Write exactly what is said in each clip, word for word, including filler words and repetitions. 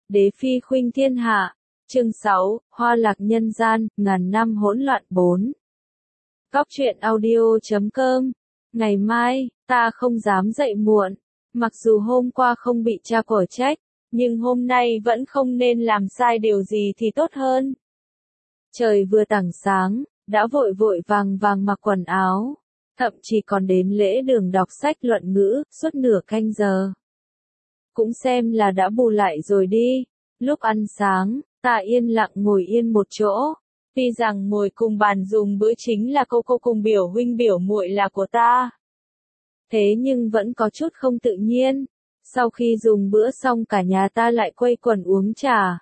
Đế phi khuynh thiên hạ. Chương sáu, Hoa lạc nhân gian, ngàn năm hỗn loạn bốn. Góc truyện audio chấm com. Ngày mai, ta không dám dậy muộn. Mặc dù hôm qua không bị cha cổ trách, nhưng hôm nay vẫn không nên làm sai điều gì thì tốt hơn. Trời vừa tảng sáng, đã vội vội vàng vàng mặc quần áo, thậm chí còn đến lễ đường đọc sách luận ngữ, suốt nửa canh giờ. Cũng xem là đã bù lại rồi đi. Lúc ăn sáng, ta yên lặng ngồi yên một chỗ. Tuy rằng ngồi cùng bàn dùng bữa chính là cô cô cùng biểu huynh biểu muội là của ta. Thế nhưng vẫn có chút không tự nhiên. Sau khi dùng bữa xong cả nhà ta lại quây quần uống trà.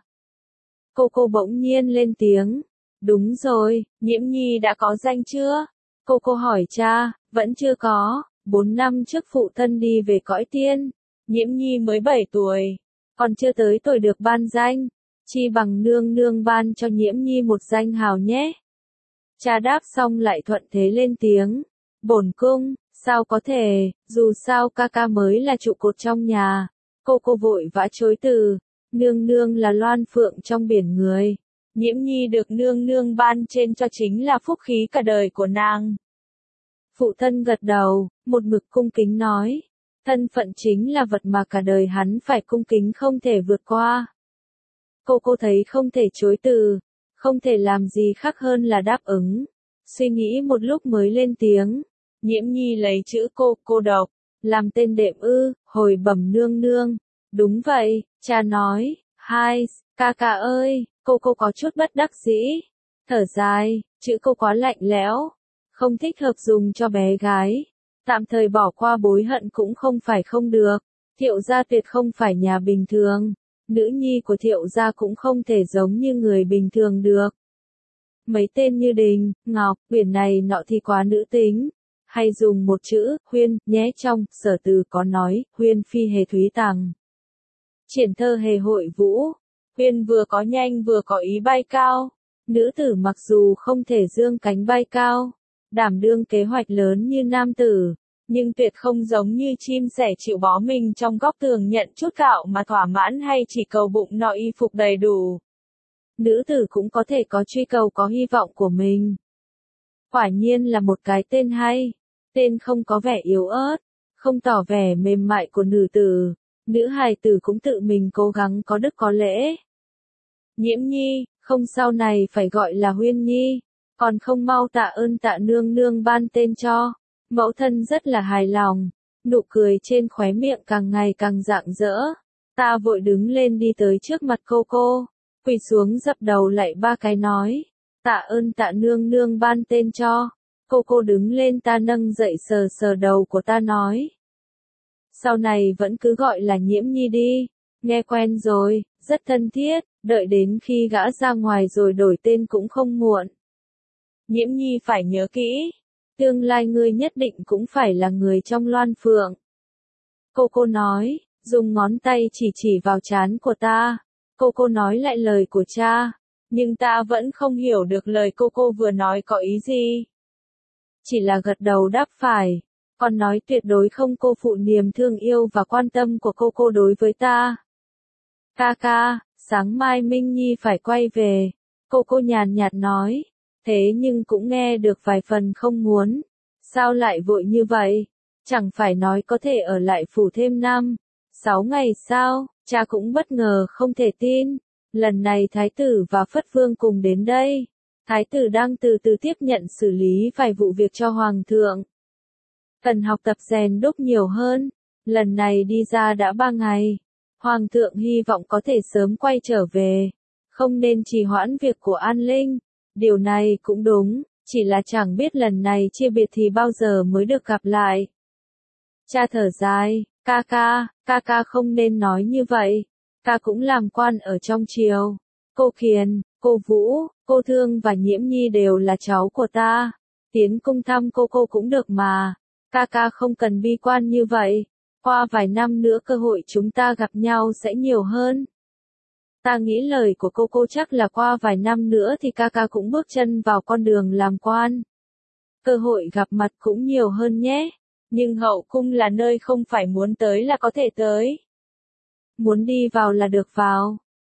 Cô cô bỗng nhiên lên tiếng. Đúng rồi, Nhiễm Nhi đã có danh chưa? Cô cô hỏi cha, vẫn chưa có. Bốn năm trước phụ thân đi về cõi tiên. Nhiễm Nhi mới bảy tuổi. Còn chưa tới tuổi được ban danh. Chi bằng nương nương ban cho Nhiễm Nhi một danh hào nhé. Cha đáp xong lại thuận thế lên tiếng. Bổn cung, sao có thể, dù sao ca ca mới là trụ cột trong nhà. Cô cô vội vã chối từ. Nương nương là loan phượng trong biển người. Nhiễm Nhi được nương nương ban trên cho chính là phúc khí cả đời của nàng. Phụ thân gật đầu, một mực cung kính nói. Thân phận chính là vật mà cả đời hắn phải cung kính không thể vượt qua. Cô cô thấy không thể chối từ, không thể làm gì khác hơn là đáp ứng. Suy nghĩ một lúc mới lên tiếng. Nhiễm Nhi lấy chữ cô, cô độc, làm tên đệm ư, hồi bẩm nương nương. Đúng vậy, cha nói. Hai, ca ca ơi, cô cô có chút bất đắc dĩ. Thở dài, chữ cô quá lạnh lẽo, không thích hợp dùng cho bé gái. Tạm thời bỏ qua bối hận cũng không phải không được. Thiệu gia tuyệt không phải nhà bình thường. Nữ nhi của Thiệu gia cũng không thể giống như người bình thường được. Mấy tên như Đình, Ngọc, Uyển này nọ thì quá nữ tính. Hay dùng một chữ, Huyên, nhé trong, Sở Từ có nói, Huyên phi hề thúy tằng. Triển thơ hề hội vũ. Huyên vừa có nhanh vừa có ý bay cao. Nữ tử mặc dù không thể dương cánh bay cao, đảm đương kế hoạch lớn như nam tử, nhưng tuyệt không giống như chim sẻ chịu bó mình trong góc tường nhận chút gạo mà thỏa mãn hay chỉ cầu bụng no y phục đầy đủ. Nữ tử cũng có thể có truy cầu có hy vọng của mình. Quả nhiên là một cái tên hay, tên không có vẻ yếu ớt, không tỏ vẻ mềm mại của nữ tử, nữ hài tử cũng tự mình cố gắng có đức có lễ. Nhiễm Nhi, không sau này phải gọi là Huyên Nhi. Còn không mau tạ ơn tạ nương nương ban tên cho. Mẫu thân rất là hài lòng. Nụ cười trên khóe miệng càng ngày càng rạng rỡ. Ta vội đứng lên đi tới trước mặt cô cô. Quỳ xuống dập đầu lại ba cái nói. Tạ ơn tạ nương nương ban tên cho. Cô cô đứng lên ta nâng dậy sờ sờ đầu của ta nói. Sau này vẫn cứ gọi là Nhiễm Nhi đi. Nghe quen rồi, rất thân thiết. Đợi đến khi gã ra ngoài rồi đổi tên cũng không muộn. Nhiễm Nhi phải nhớ kỹ, tương lai ngươi nhất định cũng phải là người trong loan phượng. Cô cô nói, dùng ngón tay chỉ chỉ vào trán của ta. Cô cô nói lại lời của cha, nhưng ta vẫn không hiểu được lời cô cô vừa nói có ý gì. Chỉ là gật đầu đáp phải, còn nói tuyệt đối không cô phụ niềm thương yêu và quan tâm của cô cô đối với ta. Ca ca, sáng mai Minh Nhi phải quay về. Cô cô nhàn nhạt nói. Thế nhưng cũng nghe được vài phần không muốn. Sao lại vội như vậy? Chẳng phải nói có thể ở lại phủ thêm năm, sáu ngày sao? Cha cũng bất ngờ không thể tin. Lần này Thái tử và Phất Vương cùng đến đây. Thái tử đang từ từ tiếp nhận xử lý vài vụ việc cho Hoàng thượng. Cần học tập rèn đúc nhiều hơn. Lần này đi ra đã ba ngày. Hoàng thượng hy vọng có thể sớm quay trở về. Không nên trì hoãn việc của An Linh. Điều này cũng đúng, chỉ là chẳng biết lần này chia biệt thì bao giờ mới được gặp lại. Cha thở dài, ca ca, ca ca không nên nói như vậy. Ca cũng làm quan ở trong triều. Cô Kiền, cô Vũ, cô Thương và Nhiễm Nhi đều là cháu của ta. Tiến cung thăm cô cô cũng được mà. Ca ca không cần bi quan như vậy. Qua vài năm nữa cơ hội chúng ta gặp nhau sẽ nhiều hơn. Ta nghĩ lời của cô cô chắc là qua vài năm nữa thì ca ca cũng bước chân vào con đường làm quan. Cơ hội gặp mặt cũng nhiều hơn nhé. Nhưng hậu cung là nơi không phải muốn tới là có thể tới. Muốn đi vào là được vào.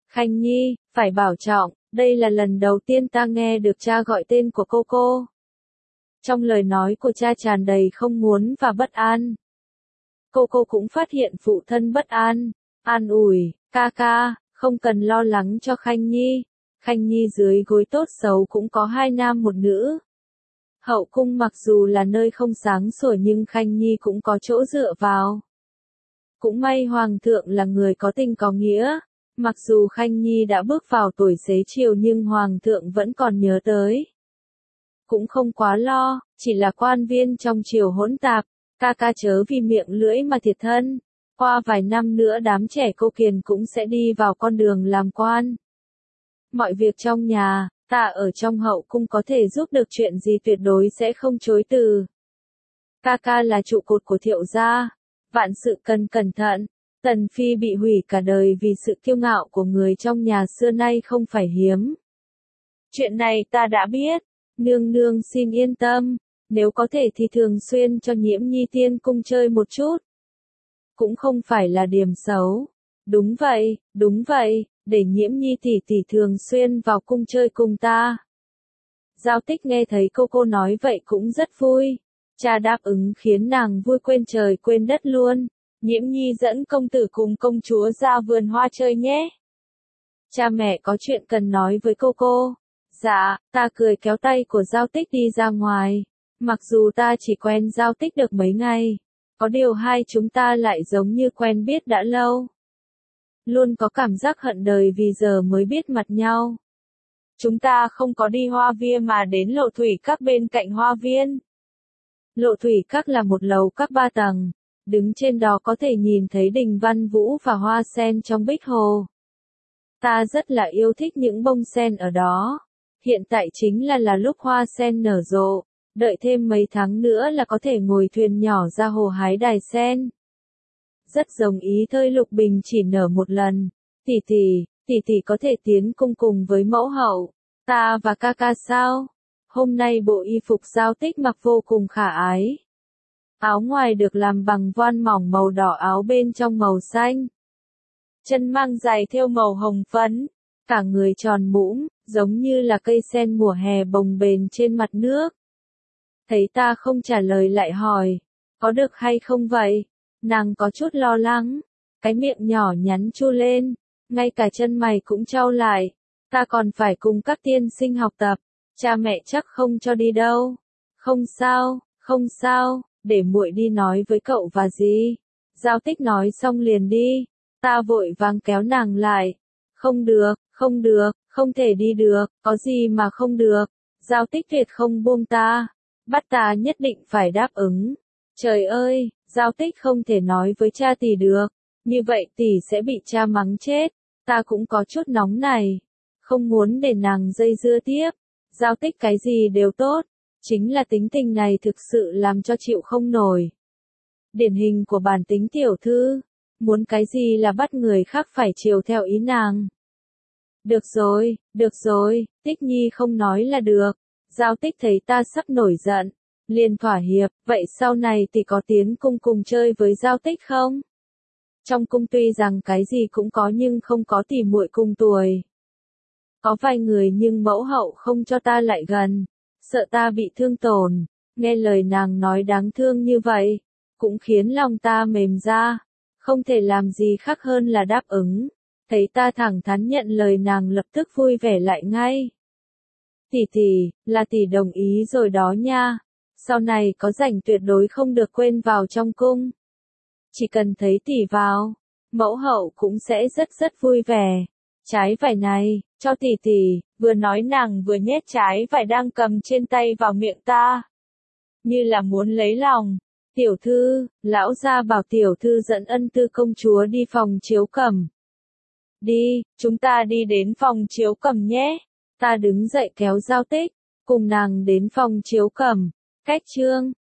Khanh Nhi, phải bảo trọng, đây là lần đầu tiên ta nghe được cha gọi tên của cô cô. Trong lời nói của cha tràn đầy không muốn và bất an. Cô cô cũng phát hiện phụ thân bất an, an ủi, ca ca, không cần lo lắng cho Khanh Nhi. Khanh Nhi dưới gối tốt xấu cũng có hai nam một nữ. Hậu cung mặc dù là nơi không sáng sủa nhưng Khanh Nhi cũng có chỗ dựa vào. Cũng may Hoàng thượng là người có tình có nghĩa. Mặc dù Khanh Nhi đã bước vào tuổi xế chiều nhưng Hoàng thượng vẫn còn nhớ tới. Cũng không quá lo, chỉ là quan viên trong triều hỗn tạp, ca ca chớ vì miệng lưỡi mà thiệt thân. Qua vài năm nữa đám trẻ cô kiền cũng sẽ đi vào con đường làm quan. Mọi việc trong nhà, ta ở trong hậu cung có thể giúp được chuyện gì tuyệt đối sẽ không chối từ. Ca ca là trụ cột của Thiệu gia, vạn sự cần cẩn thận. Tần Phi bị hủy cả đời vì sự kiêu ngạo của người trong nhà xưa nay không phải hiếm. Chuyện này ta đã biết, nương nương xin yên tâm, nếu có thể thì thường xuyên cho Nhiễm Nhi tiên cung chơi một chút. Cũng không phải là điểm xấu. Đúng vậy, đúng vậy, để Nhiễm Nhi tỷ tỷ thường xuyên vào cung chơi cùng ta. Giao Tích nghe thấy cô cô nói vậy cũng rất vui. Cha đáp ứng khiến nàng vui quên trời quên đất luôn. Nhiễm Nhi dẫn công tử cùng công chúa ra vườn hoa chơi nhé. Cha mẹ có chuyện cần nói với cô cô. Dạ, ta cười kéo tay của Giao Tích đi ra ngoài. Mặc dù ta chỉ quen Giao Tích được mấy ngày, có điều hai chúng ta lại giống như quen biết đã lâu. Luôn có cảm giác hận đời vì giờ mới biết mặt nhau. Chúng ta không có đi hoa viên mà đến Lộ Thủy Các bên cạnh hoa viên. Lộ Thủy Các là một lầu các ba tầng. Đứng trên đó có thể nhìn thấy đình Văn Vũ và hoa sen trong bích hồ. Ta rất là yêu thích những bông sen ở đó. Hiện tại chính là là lúc hoa sen nở rộ. Đợi thêm mấy tháng nữa là có thể ngồi thuyền nhỏ ra hồ hái đài sen. Rất giống ý thơi Lục Bình chỉ nở một lần. Tỷ tỷ, tỷ tỷ có thể tiến cung cùng với mẫu hậu. Ta và ca ca sao? Hôm nay bộ y phục Giao Tích mặc vô cùng khả ái. Áo ngoài được làm bằng voan mỏng màu đỏ, áo bên trong màu xanh. Chân mang giày thêu màu hồng phấn. Cả người tròn mũm, giống như là cây sen mùa hè bồng bềnh trên mặt nước. Thấy ta không trả lời lại hỏi, có được hay không vậy? Nàng có chút lo lắng, cái miệng nhỏ nhắn chu lên, ngay cả chân mày cũng trao lại. Ta còn phải cùng các tiên sinh học tập, cha mẹ chắc không cho đi đâu. Không sao, không sao, để muội đi nói với cậu và dì. Giao Tích nói xong liền đi, ta vội vàng kéo nàng lại. Không được, không được, không thể đi được, có gì mà không được. Giao Tích tuyệt không buông ta, bắt ta nhất định phải đáp ứng. Trời ơi, Giao Tích không thể nói với cha tỷ được, như vậy tỷ sẽ bị cha mắng chết. Ta cũng có chút nóng này, không muốn để nàng dây dưa tiếp. Giao Tích cái gì đều tốt, chính là tính tình này thực sự làm cho chịu không nổi. Điển hình của bản tính tiểu thư, muốn cái gì là bắt người khác phải chiều theo ý nàng. Được rồi, được rồi, Tích Nhi không nói là được. Giao Tích thấy ta sắp nổi giận, liền thỏa hiệp, vậy sau này tỷ có tiến cung cùng chơi với Giao Tích không? Trong cung tuy rằng cái gì cũng có nhưng không có tỷ muội cùng tuổi. Có vài người nhưng mẫu hậu không cho ta lại gần, sợ ta bị thương tổn. Nghe lời nàng nói đáng thương như vậy, cũng khiến lòng ta mềm ra, không thể làm gì khác hơn là đáp ứng. Thấy ta thẳng thắn nhận lời nàng lập tức vui vẻ lại ngay. Tỷ tỷ, là tỷ đồng ý rồi đó nha. Sau này có rảnh tuyệt đối không được quên vào trong cung. Chỉ cần thấy tỷ vào, mẫu hậu cũng sẽ rất rất vui vẻ. Trái vải này, cho tỷ tỷ, vừa nói nàng vừa nhét trái vải đang cầm trên tay vào miệng ta. Như là muốn lấy lòng. Tiểu thư, lão gia bảo tiểu thư dẫn Ân Tư công chúa đi phòng chiếu cẩm. Đi, chúng ta đi đến phòng chiếu cẩm nhé. Ta đứng dậy kéo Giao Tích, cùng nàng đến phòng chiếu cẩm. Cách chương